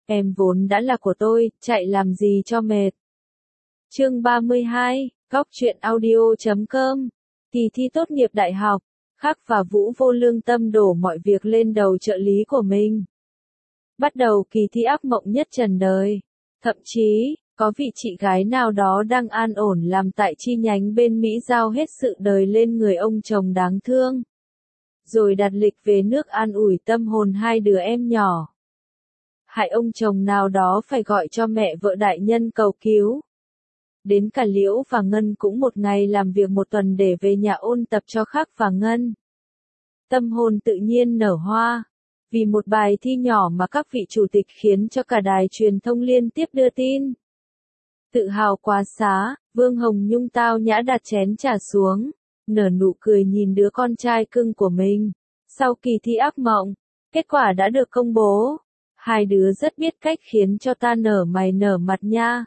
em vốn đã là của tôi, chạy làm gì cho mệt. Chương 32, Góc truyện audio.com. Kỳ thi tốt nghiệp đại học, Khắc và Vũ vô lương tâm đổ mọi việc lên đầu trợ lý của mình. Bắt đầu kỳ thi ác mộng nhất trần đời. Thậm chí, có vị chị gái nào đó đang an ổn làm tại chi nhánh bên Mỹ giao hết sự đời lên người ông chồng đáng thương. Rồi đặt lịch về nước an ủi tâm hồn hai đứa em nhỏ. Hại ông chồng nào đó phải gọi cho mẹ vợ đại nhân cầu cứu. Đến cả Liễu và Ngân cũng một ngày làm việc một tuần để về nhà ôn tập cho Khắc và Ngân. Tâm hồn tự nhiên nở hoa. Vì một bài thi nhỏ mà các vị chủ tịch khiến cho cả đài truyền thông liên tiếp đưa tin. Tự hào quá xá, Vương Hồng Nhung tao nhã đặt chén trà xuống, nở nụ cười nhìn đứa con trai cưng của mình. Sau kỳ thi ác mộng, kết quả đã được công bố. Hai đứa rất biết cách khiến cho ta nở mày nở mặt nha.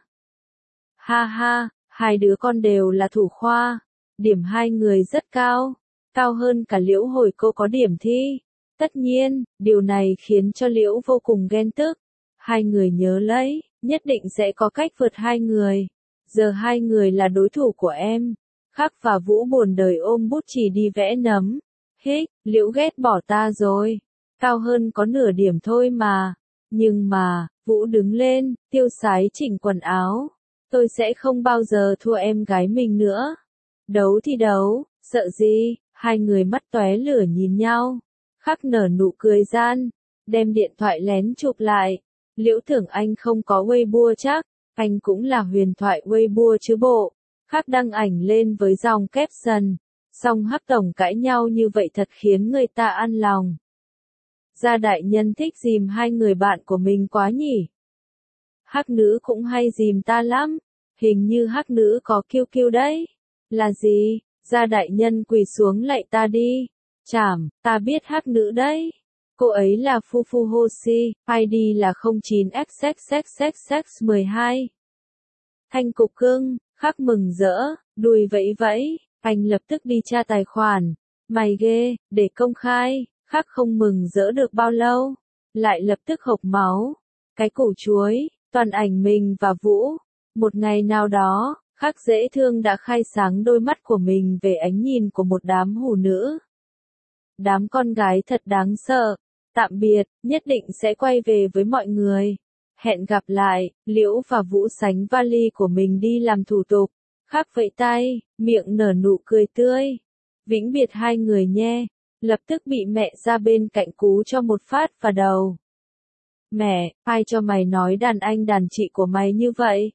Ha ha, hai đứa con đều là thủ khoa. Điểm hai người rất cao, cao hơn cả Liễu hồi cô có điểm thi. Tất nhiên, điều này khiến cho Liễu vô cùng ghen tức. Hai người nhớ lấy, nhất định sẽ có cách vượt hai người. Giờ hai người là đối thủ của em. Khắc và Vũ buồn đời ôm bút chì đi vẽ nấm. Hích, Liễu ghét bỏ ta rồi. Cao hơn có nửa điểm thôi mà. Nhưng mà, Vũ đứng lên, tiêu sái chỉnh quần áo. Tôi sẽ không bao giờ thua em gái mình nữa. Đấu thì đấu, sợ gì, hai người mắt tóe lửa nhìn nhau. Khắc nở nụ cười gian, đem điện thoại lén chụp lại. Liễu tưởng anh không có Weibo chắc, anh cũng là huyền thoại Weibo chứ bộ. Khắc đăng ảnh lên với dòng caption. Song Hắc tổng cãi nhau như vậy thật khiến người ta an lòng. Gia đại nhân thích dìm hai người bạn của mình quá nhỉ. Hắc nữ cũng hay dìm ta lắm. Hình như Hắc nữ có kiêu kiêu đấy. Là gì? Gia đại nhân quỳ xuống lạy ta đi. Chảm, ta biết Hắc nữ đấy. Cô ấy là Fufu Hoshi, ID là 09XXXXX12. Thanh cục cưng, Khắc mừng rỡ, đùi vẫy vẫy, anh lập tức đi tra tài khoản. Mày ghê, để công khai. Khắc không mừng rỡ được bao lâu, lại lập tức hộc máu. Cái củ chuối, toàn ảnh mình và Vũ. Một ngày nào đó, Khắc dễ thương đã khai sáng đôi mắt của mình về ánh nhìn của một đám hủ nữ. Đám con gái thật đáng sợ. Tạm biệt, nhất định sẽ quay về với mọi người. Hẹn gặp lại, Liễu và Vũ sánh vali của mình đi làm thủ tục. Khắc vẫy tay, miệng nở nụ cười tươi. Vĩnh biệt hai người nhé. Lập tức bị mẹ ra bên cạnh cú cho một phát vào đầu. Mẹ, ai cho mày nói đàn anh đàn chị của mày như vậy?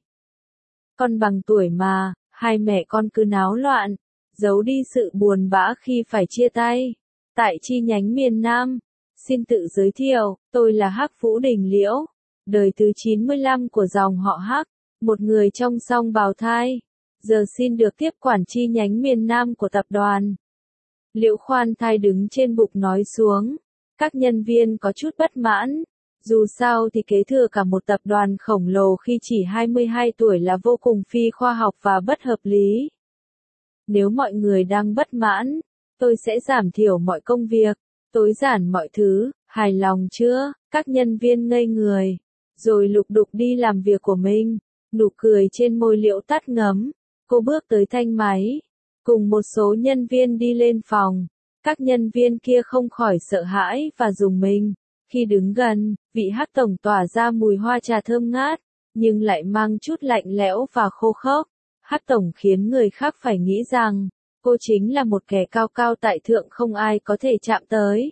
Con bằng tuổi mà, hai mẹ con cứ náo loạn, giấu đi sự buồn bã khi phải chia tay. Tại chi nhánh miền Nam, xin tự giới thiệu, tôi là Hắc Vũ Đình Liễu, đời thứ 95 của dòng họ Hắc, một người trong song bào thai. Giờ xin được tiếp quản chi nhánh miền Nam của tập đoàn. Liễu khoan thai đứng trên bục nói xuống. Các nhân viên có chút bất mãn. Dù sao thì kế thừa cả một tập đoàn khổng lồ khi chỉ 22 tuổi là vô cùng phi khoa học và bất hợp lý. Nếu mọi người đang bất mãn, tôi sẽ giảm thiểu mọi công việc, tối giản mọi thứ, hài lòng chưa? Các nhân viên ngây người, rồi lục đục đi làm việc của mình. Nụ cười trên môi Liễu tắt ngấm. Cô bước tới thanh máy. Cùng một số nhân viên đi lên phòng. Các nhân viên kia không khỏi sợ hãi và rùng mình. Khi đứng gần, vị Hắc tổng tỏa ra mùi hoa trà thơm ngát, nhưng lại mang chút lạnh lẽo và khô khốc. Hắc tổng khiến người khác phải nghĩ rằng, cô chính là một kẻ cao cao tại thượng không ai có thể chạm tới.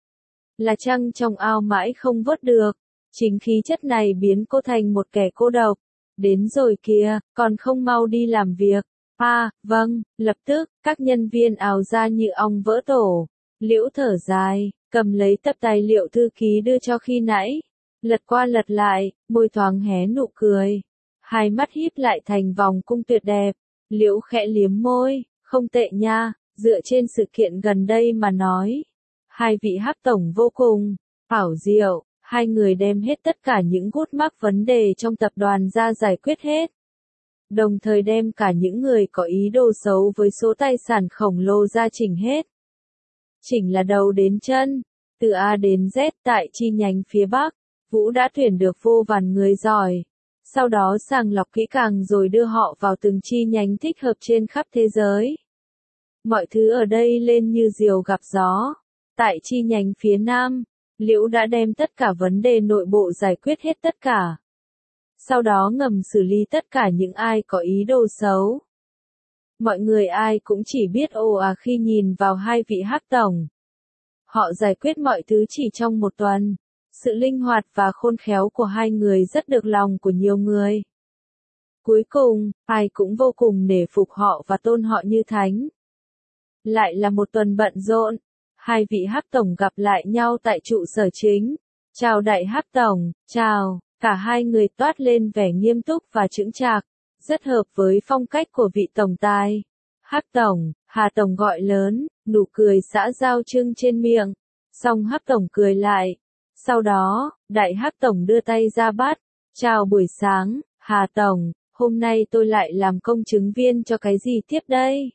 Là trăng trong ao mãi không vớt được. Chính khí chất này biến cô thành một kẻ cô độc. Đến rồi kìa, còn không mau đi làm việc. Vâng, lập tức, các nhân viên ào ra như ong vỡ tổ. Liễu thở dài, cầm lấy tập tài liệu thư ký đưa cho khi nãy. Lật qua lật lại, môi thoáng hé nụ cười. Hai mắt híp lại thành vòng cung tuyệt đẹp. Liễu khẽ liếm môi, không tệ nha, dựa trên sự kiện gần đây mà nói. Hai vị Hắc tổng vô cùng ảo diệu, hai người đem hết tất cả những gút mắc vấn đề trong tập đoàn ra giải quyết hết. Đồng thời đem cả những người có ý đồ xấu với số tài sản khổng lồ ra chỉnh hết. Chỉnh là đầu đến chân, từ A đến Z tại chi nhánh phía Bắc. Vũ đã tuyển được vô vàn người giỏi. Sau đó sàng lọc kỹ càng rồi đưa họ vào từng chi nhánh thích hợp trên khắp thế giới. Mọi thứ ở đây lên như diều gặp gió. Tại chi nhánh phía Nam, Liễu đã đem tất cả vấn đề nội bộ giải quyết hết tất cả. Sau đó ngầm xử lý tất cả những ai có ý đồ xấu. Mọi người ai cũng chỉ biết ồ à khi nhìn vào hai vị Hắc tổng. Họ giải quyết mọi thứ chỉ trong một tuần. Sự linh hoạt và khôn khéo của hai người rất được lòng của nhiều người. Cuối cùng, ai cũng vô cùng nể phục họ và tôn họ như thánh. Lại là một tuần bận rộn. Hai vị Hắc tổng gặp lại nhau tại trụ sở chính. Chào đại Hắc tổng, chào. Cả hai người toát lên vẻ nghiêm túc và chững chạc, rất hợp với phong cách của vị tổng tài. Hắc tổng, Hà tổng gọi lớn, nụ cười xã giao trưng trên miệng. Xong Hắc tổng cười lại. Sau đó, đại Hắc tổng đưa tay ra bắt. Chào buổi sáng, Hà tổng, hôm nay tôi lại làm công chứng viên cho cái gì tiếp đây?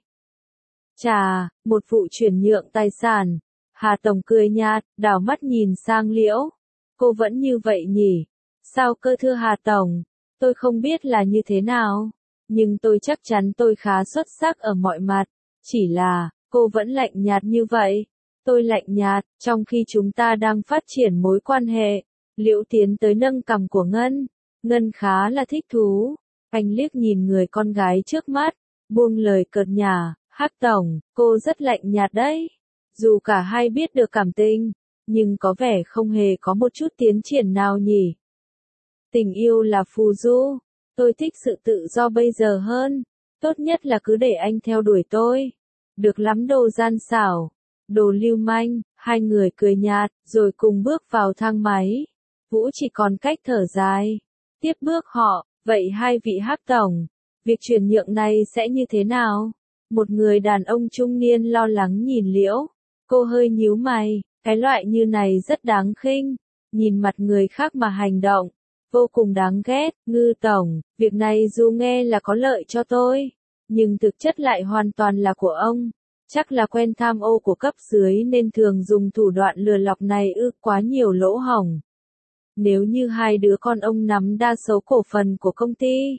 Chà, một vụ chuyển nhượng tài sản. Hà tổng cười nhạt, đảo mắt nhìn sang Liễu. Cô vẫn như vậy nhỉ? Sao cơ thưa Hà tổng? Tôi không biết là như thế nào. Nhưng tôi chắc chắn tôi khá xuất sắc ở mọi mặt. Chỉ là, cô vẫn lạnh nhạt như vậy. Tôi lạnh nhạt, trong khi chúng ta đang phát triển mối quan hệ. Liễu tiến tới nâng cằm của Ngân. Ngân khá là thích thú. Anh liếc nhìn người con gái trước mắt. Buông lời cợt nhả. Hắc tổng, cô rất lạnh nhạt đấy. Dù cả hai biết được cảm tình, nhưng có vẻ không hề có một chút tiến triển nào nhỉ. Tình yêu là phù du. Tôi thích sự tự do bây giờ hơn. Tốt nhất là cứ để anh theo đuổi tôi. Được lắm đồ gian xảo. Đồ lưu manh. Hai người cười nhạt, rồi cùng bước vào thang máy. Vũ chỉ còn cách thở dài. Tiếp bước họ, vậy hai vị Hắc tổng, việc chuyển nhượng này sẽ như thế nào? Một người đàn ông trung niên lo lắng nhìn Liễu. Cô hơi nhíu mày, cái loại như này rất đáng khinh. Nhìn mặt người khác mà hành động. Vô cùng đáng ghét. Ngư tổng, việc này dù nghe là có lợi cho tôi, nhưng thực chất lại hoàn toàn là của ông. Chắc là quen tham ô của cấp dưới nên thường dùng thủ đoạn lừa lọc này quá nhiều lỗ hổng. Nếu như hai đứa con ông nắm đa số cổ phần của công ty,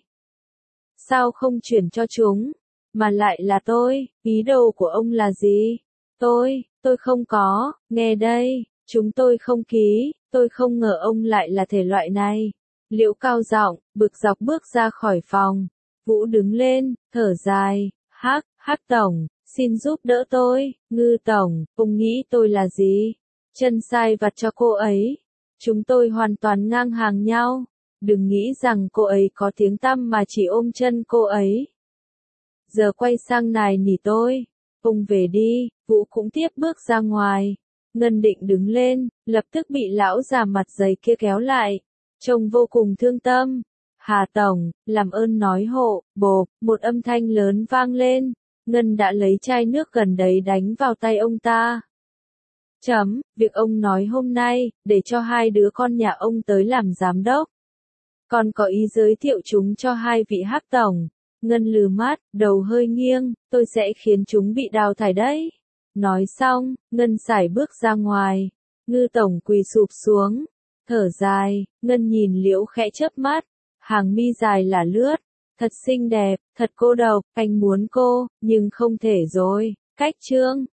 sao không chuyển cho chúng? Mà lại là tôi, ý đồ của ông là gì? Tôi không có, nghe đây, chúng tôi không ký, tôi không ngờ ông lại là thể loại này. Liễu cao giọng, bực dọc bước ra khỏi phòng. Vũ đứng lên, thở dài, Hắc tổng, xin giúp đỡ tôi. Ngư tổng, ông nghĩ tôi là gì? Chân sai vặt cho cô ấy. Chúng tôi hoàn toàn ngang hàng nhau. Đừng nghĩ rằng cô ấy có tiếng tăm mà chỉ ôm chân cô ấy. Giờ quay sang nài nỉ tôi. Ông về đi. Vũ cũng tiếp bước ra ngoài. Ngân định đứng lên, lập tức bị lão già mặt dày kia kéo lại. Trông vô cùng thương tâm. Hà tổng, làm ơn nói hộ. Bộp, một âm thanh lớn vang lên. Ngân đã lấy chai nước gần đấy đánh vào tay ông ta. Việc ông nói hôm nay, để cho hai đứa con nhà ông tới làm giám đốc. Còn có ý giới thiệu chúng cho hai vị Hắc tổng. Ngân lừ mắt, đầu hơi nghiêng, tôi sẽ khiến chúng bị đào thải đấy. Nói xong, Ngân sải bước ra ngoài. Ngư tổng quỳ sụp xuống. Thở dài, Ngân nhìn Liễu khẽ chớp mắt. Hàng mi dài là lướt. Thật xinh đẹp, thật cô độc, anh muốn cô, nhưng không thể rồi. Cách chương